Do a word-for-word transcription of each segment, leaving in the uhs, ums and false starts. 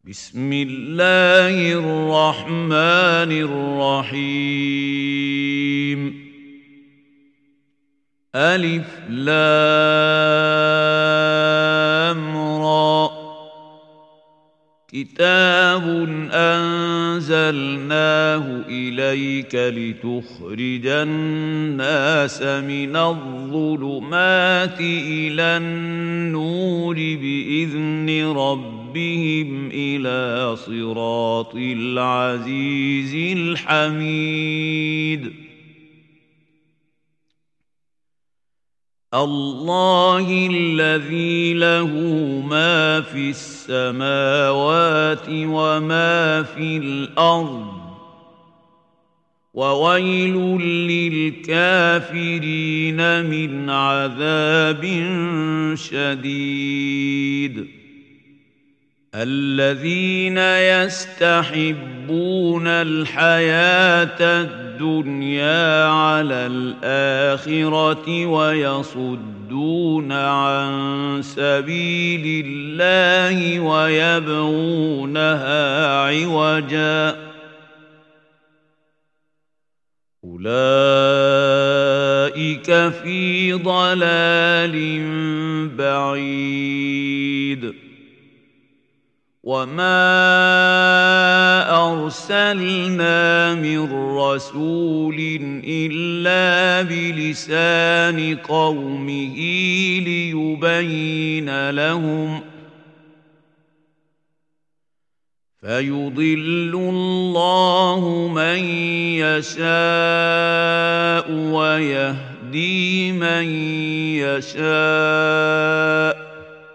بسم الله الرحمن الرحيم. ألف لام را. كتاب أنزلناه إليك لتخرج الناس من الظلمات إلى النور بإذن ربهم إلى صراط العزيز الحميد. الله الذي له ما في السماوات وما في الأرض وويل للكافرين من عذاب شديد. الذين يستحبون الحياة الدنيا على الآخرة ويصدون عن سبيل الله ويبغونها عوجا أولئك في ضلال بعيد. وما أرسلنا من رسول إلا بلسان قومه ليبين لهم فيضل الله من يشاء ويهدي من يشاء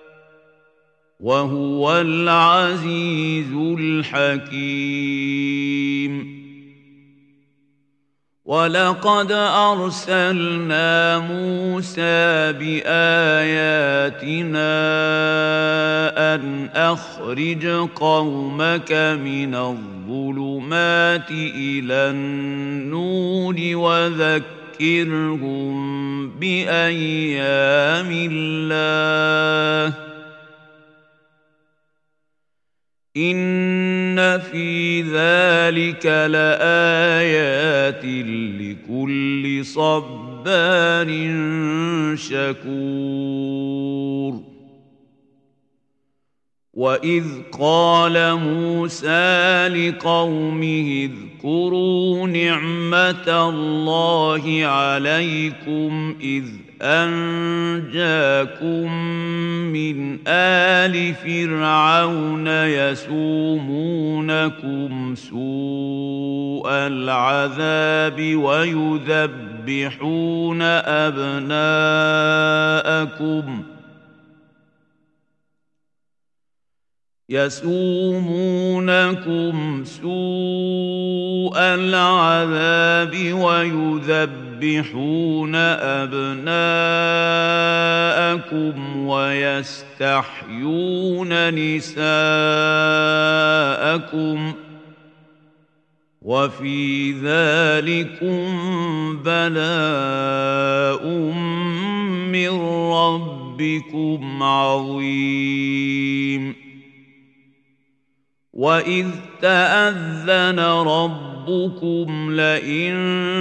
وهو العزيز الحكيم. ولقد أرسلنا موسى بآياتنا أن أخرج قومك من الظلمات إلى النور وذكرهم بأيام الله إن في ذلك لآيات لكل صبار شكور. وإذ قال موسى لقومه اذكروا نعمة الله عليكم إذ أنجاكم من آل فرعون يسومونكم سوء العذاب ويذبحون أبناءكم يسومونكم سوء العذاب ويذبحون أبناءكم ويستحيون نساءكم وفي ذلكم بلاء من ربكم عظيم. وإذ تأذن ربكم لئن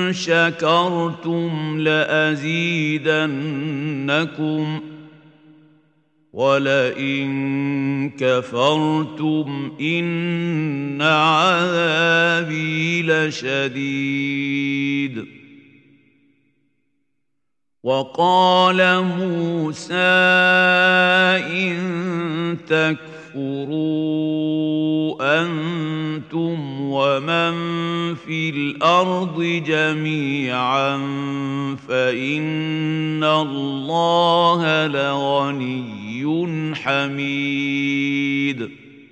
شكرتم لأزيدنكم ولئن كفرتم إن عذابي لشديد. وقال موسى إن تكفروا أنتم ومن في الأرض جميعا فإن الله لغني حميد.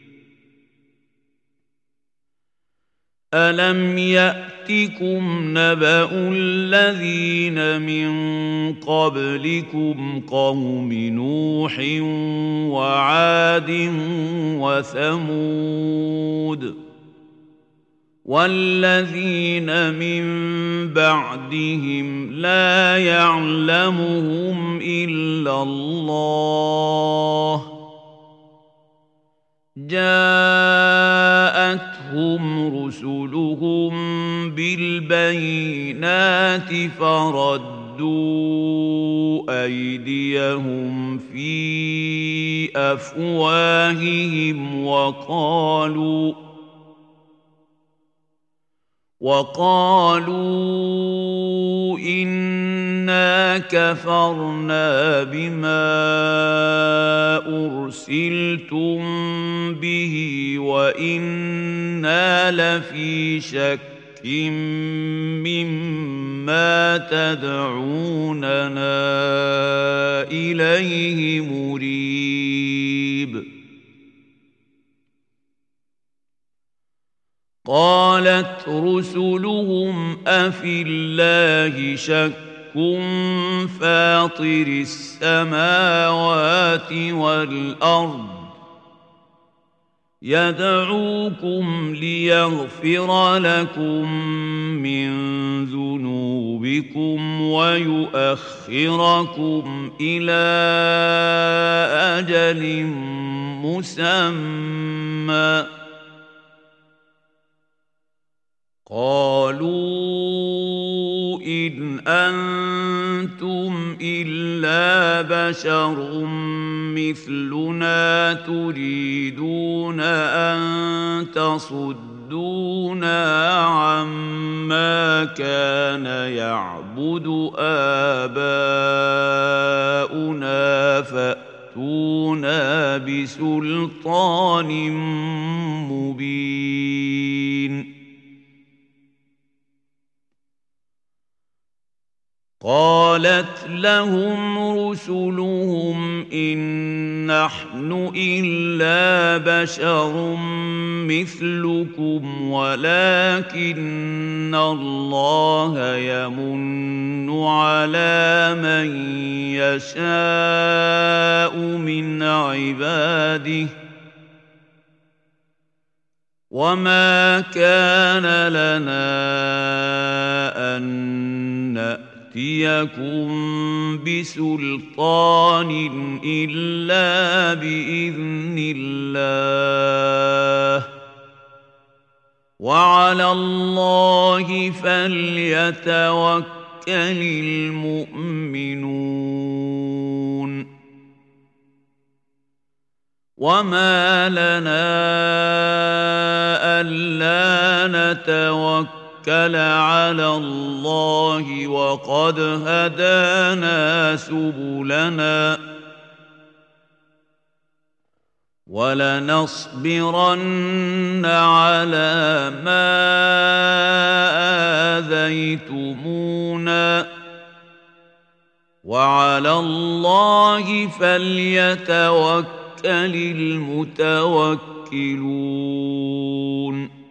ألم يأتكم نبأ الذين من قبلكم قوم نوح وعاد وثمود والذين من بعدهم لا يعلمهم إلا الله جاء البينات فردوا أيديهم في أفواههم وقالوا وقالوا إنا كفرنا بما أرسلتم به وإنا لفي شك مما تدعوننا إليه مريب قالت رسلهم أفي الله شك فاطر السماوات والأرض يدعوكم ليغفر لكم من ذنوبكم ويؤخركم إلى أجل مسمى قالوا إن أنتم إلا بشر مثلنا تريدون أن تصدونا عما كان يعبد آباؤنا فأتونا بسلطان مبين قالت لهم رسلهم إن نحن إلا بشر مثلكم ولكن الله يمن على من يشاء من عباده وما كان لنا أن نأتيكم بسلطان إلا بإذن الله وعلى الله فليتوكل المؤمنون وما لنا ألا نتوكل على الله وقد هدانا سبلنا ولنصبرن على ما آذيتمونا وعلى الله فليتوكل المتوكلون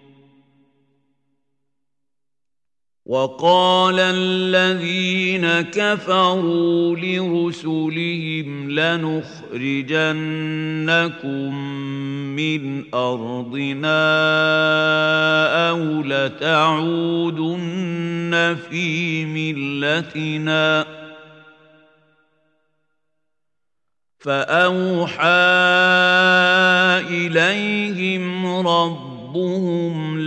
وقال الذين كفروا لرسلهم لنخرجنكم من أرضنا أو لتعودن في ملتنا فأوحى إليهم ربهم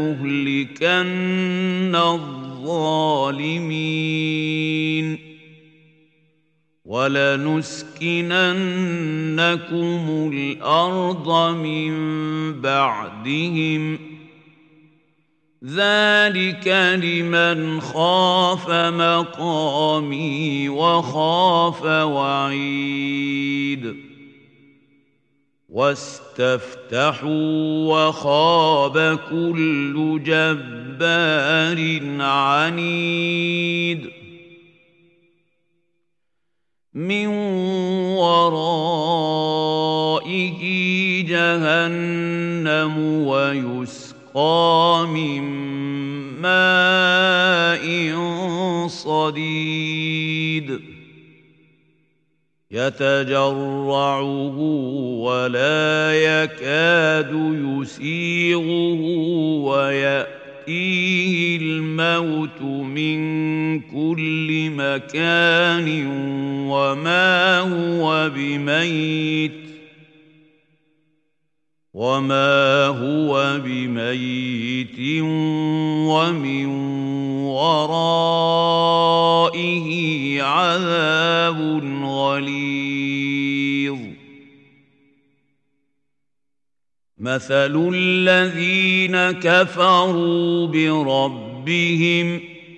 لنهلكن الظالمين ولنسكننكم الأرض من بعدهم ذلك لمن خاف مقامي وخاف وعيد واستفتحوا وخاب كل جبار عنيد من ورائه جهنم ويسقى من ماء صديد يتجرعه ولا يكاد يسيغه ويأتيه الموت من كل مكان وما هو بميت وما هو بميت ومن وراء عذاب غليظ مثل الذين كفروا بربهم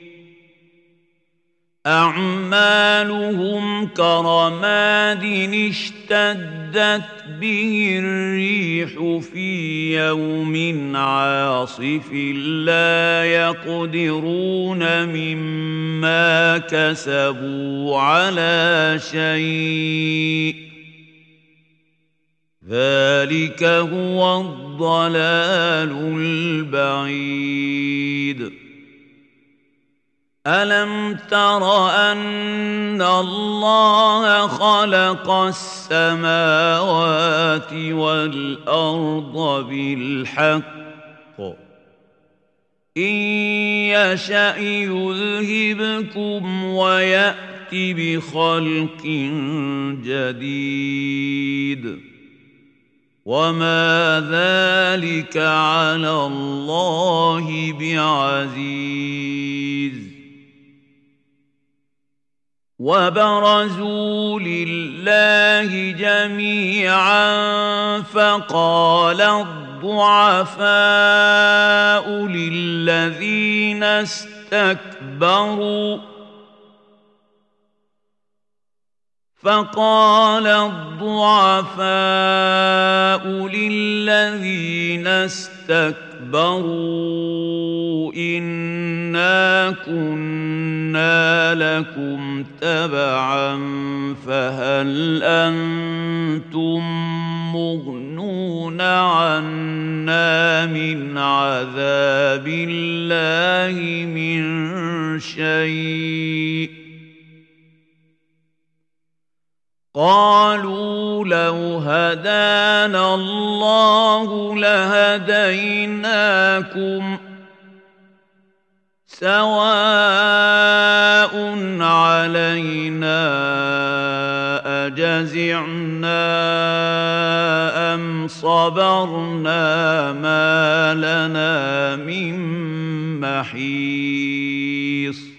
أعمالهم كرماد اشتدت به الريح في يوم عاصف لا يقدرون مما كسبوا على شيء ذلك هو الضلال البعيد ألم تر أن الله خلق السماوات والأرض بالحق إن يشأ يذهبكم ويأت بخلق جديد وما ذلك على الله بعزيز وبرزوا لله جميعا فقال الضعفاء للذين استكبروا فقال الضعفاء للذين استكبروا إنا كنا لكم تبعا فهل أنتم مغنون عنا من عذاب الله من شيء قالوا لو هدانا الله لهديناكم سواء علينا أجزعنا أم صبرنا ما لنا من محيص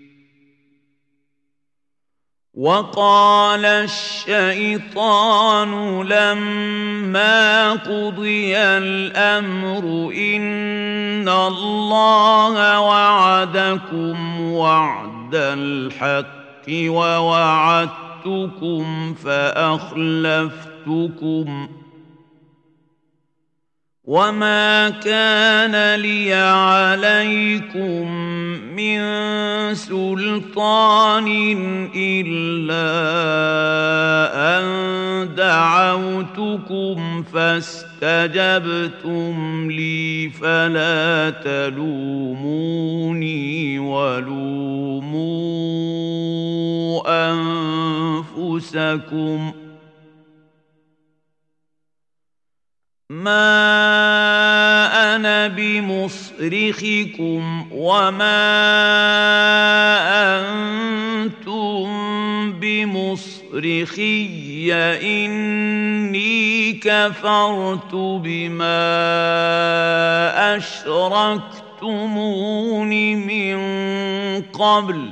وقال الشيطان لما قضي الأمر إن الله وعدكم وعد الحق ووعدتكم فأخلفتكم وما كان لي عليكم من سلطان إلا أن دعوتكم فاستجبتم لي فلا تلوموني ولوموا أنفسكم ما أنا بمصرخكم وما أنتم بمصرخي إني كفرت بما أشركتمون من قبل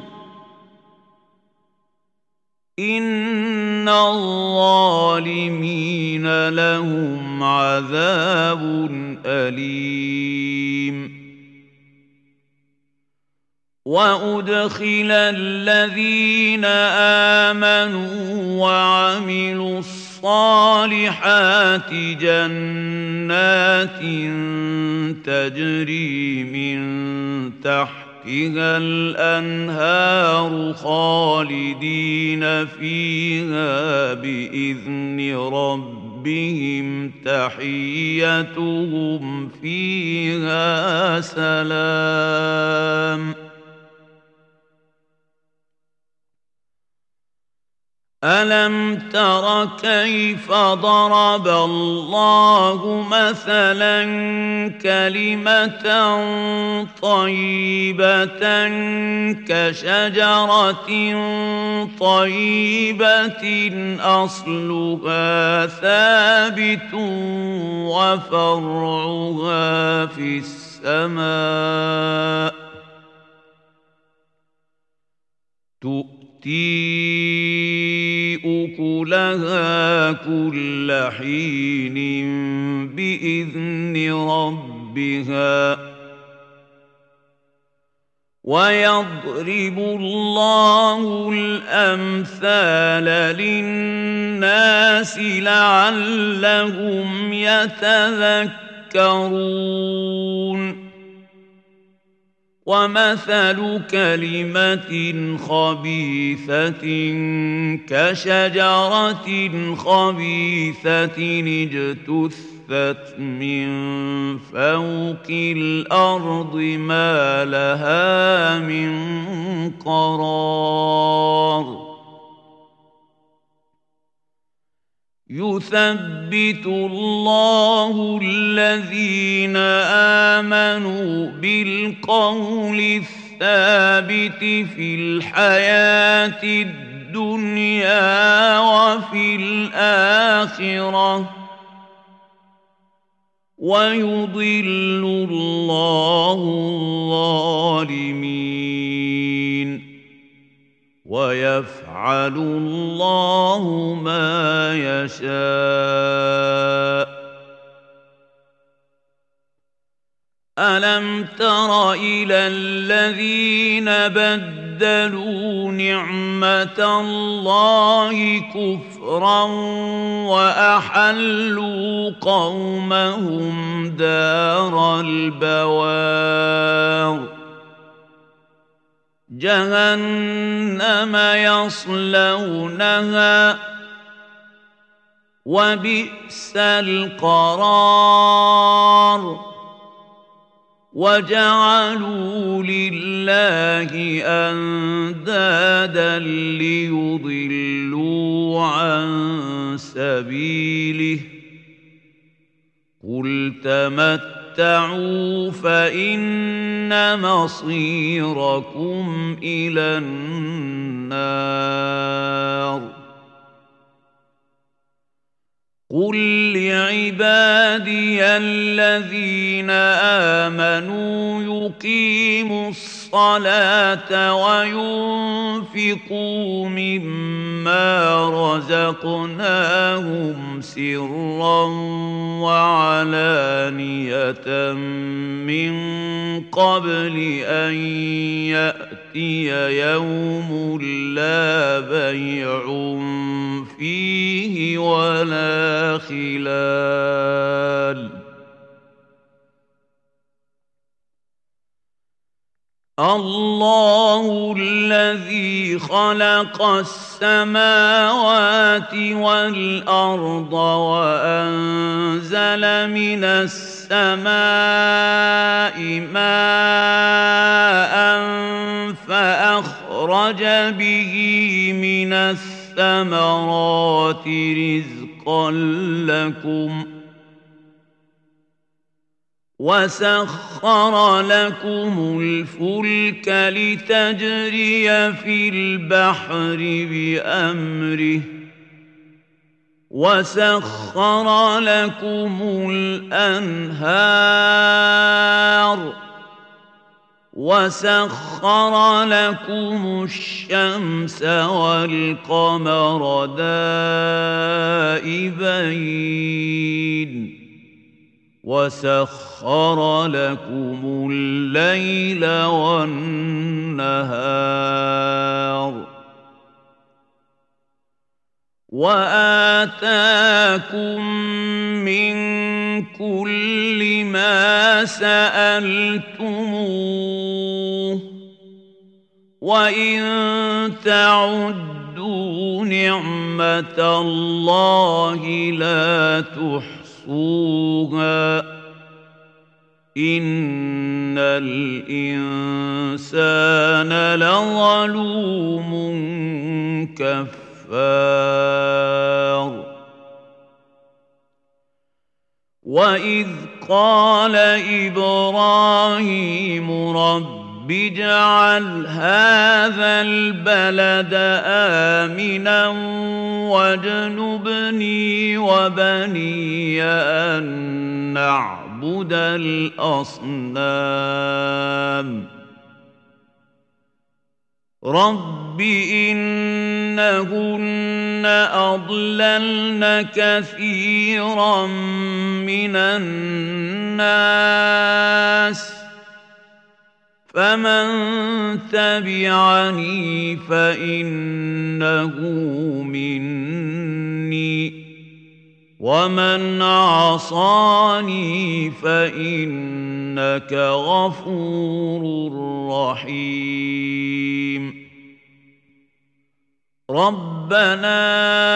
إن الظالمين لهم عذاب أليم وأدخل الذين آمنوا وعملوا الصالحات جنات تجري من تحت تحتها الأنهار خالدين فيها بإذن ربهم تحيتهم فيها سلام ألم تر كيف ضرب الله مثلا كلمة طيبة كشجرة طيبة أصلها ثابت وفرعها في السماء تؤتي تؤتي أكلها كل حين بإذن ربها ويضرب الله الأمثال للناس لعلهم يتذكرون ومثل كلمة خبيثة كشجرة خبيثة اجتثت من فوق الأرض ما لها من قرار يثبت الله الذين آمنوا بالقول الثابت في الحياة الدنيا وفي الآخرة ويضل الله الظالمين ويفعل الله ما يشاء ألم تر إلى الذين بدلوا نعمة الله كفرا وأحلوا قومهم دار البوار جهنم يصلونها وبئس القرار وجعلوا لله أندادا ليضلوا عن سبيله قل تمتعوا فإن مصيركم إلى النار قل لعبادي الذين آمنوا يقيموا الصلاة وينفقوا مما رزقناهم سرا وعلانية من قبل أن يأتي يوم لا بيع فيه ولا خلال الله الذي خلق السماوات والأرض وأنزل من السماء ماء فأخرج به من الثمرات رزقا لكم وسخر لكم الفلك لتجري في البحر بأمره وسخر لكم الأنهار وسخر لكم الشمس والقمر دائبين وسخر لكم الليل والنهار وآتاكم من كل ما سألتموه وإن تعدوا نعمة الله لا تحصوها إن الإنسان لظلوم كفار وإذ قال إبراهيم رب اجعل هذا البلد آمنا واجنبني وبني أن نعبد الأصنام رب إنهن أضللن كثيرا من الناس فمن تبعني فإنه مني ومن عصاني فإنك غفور رحيم ربنا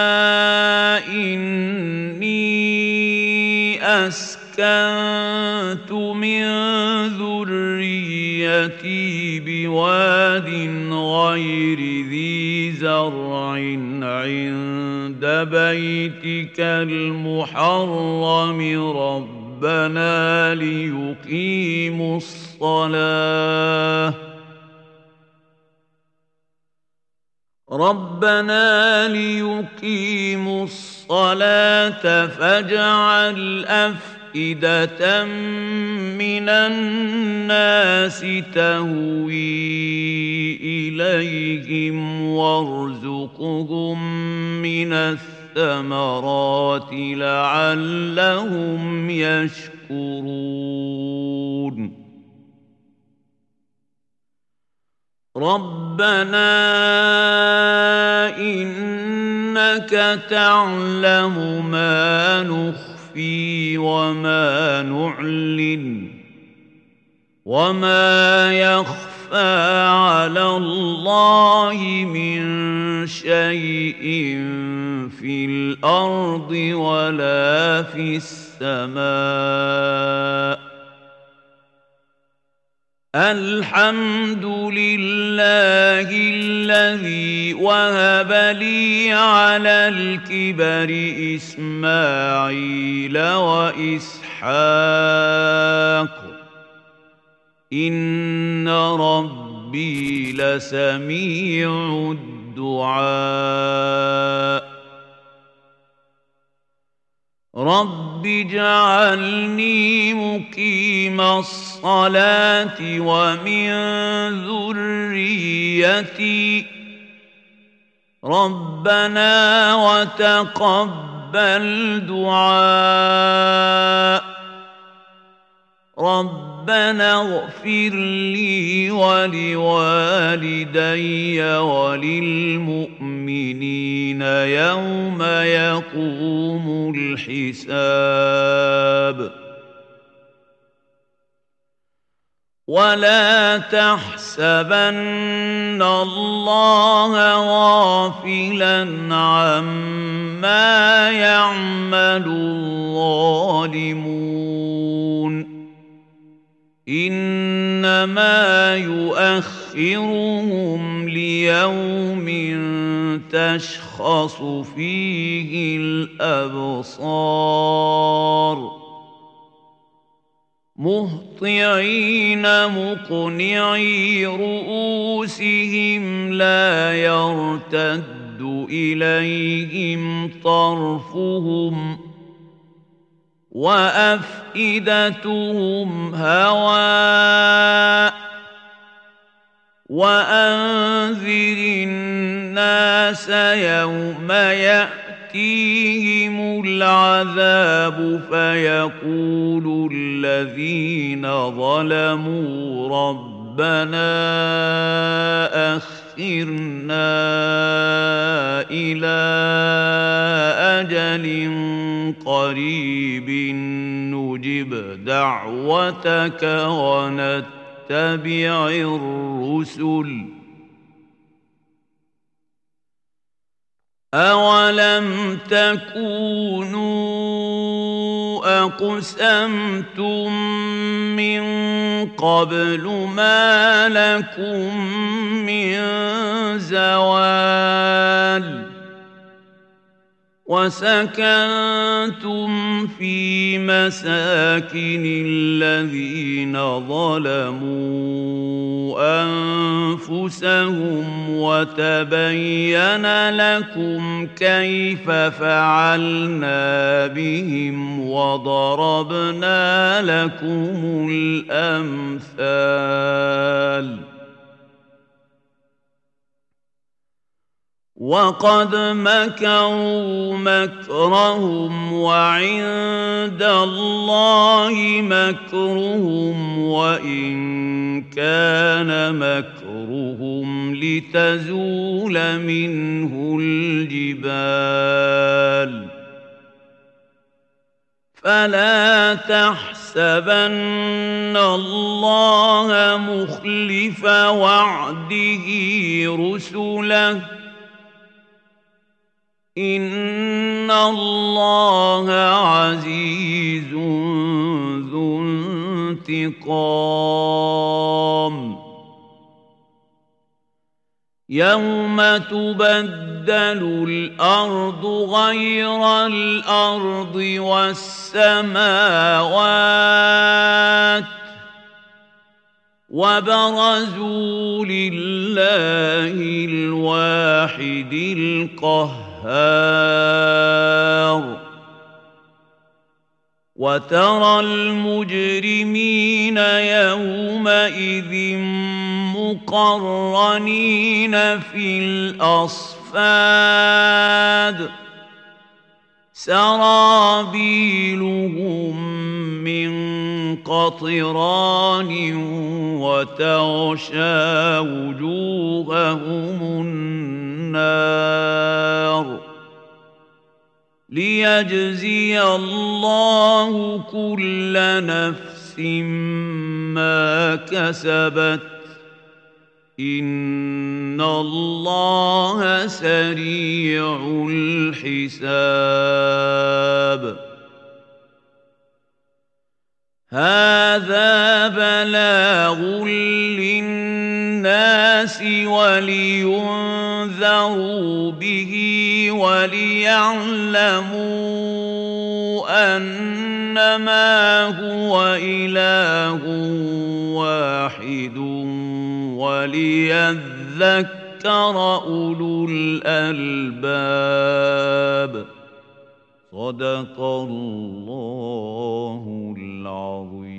إني أسكنت من ذريتي بواد غير ذي زرع عند بيتك المحرم ربنا ليقيموا الصلاة ربنا ليقيموا الصلاة فاجعل أفئدة من الناس تهوي إليهم وارزقهم من الثمرات لعلهم يشكرون ربنا إنك تعلم ما نخفي وما نعلن وما يخفى على الله من شيء في الأرض ولا في السماء الحمد لله الذي وهب لي على الكبر إسماعيل وإسحاق إن ربي لسميع الدعاء رب اجعلني مقيم الصلاة ومن ذريتي ربنا وتقبل دعاء ربنا اغفر لي ولوالدي وللمؤمنين يوم يقوم الحساب ولا تحسبن الله غافلا عما يعمل الظالمون إنما يؤخرهم ليوم تشخص فيه الأبصار مهطعين مقنعي رؤوسهم لا يرتد إليهم طرفهم وأفئدتهم هواء وأنذر الناس يوم يأتيهم العذاب فيقول الذين ظلموا ربنا أخرنا إلى أجل قريب نجب دعوتك ونتبع الرسل أولم تكونوا أقسمتم من قبل ما لكم من زوال وسكنتم في مساكن الذين ظلموا أنفسهم وتبين لكم كيف فعلنا بهم وضربنا لكم الأمثال وقد مكروا مكرهم وعند الله مكرهم وإن كان مكرهم لتزول منه الجبال فلا تحسبن الله مخلف وعده رسله إن الله عزيز ذو انتقام يوم تبدل الأرض غير الأرض والسماوات وبرزوا لله الواحد القهار وترى المجرمين يومئذ مقرنين في الأصفاد سرابيلهم من قطران وتغشى وجوههم النار ليجزي الله كل نفس ما كسبت إن الله سريع الحساب هذا بلاغ للناس ولينذروا به وليعلموا أنما هو إله واحد وليذكر أولو الألباب صدق الله العظيم.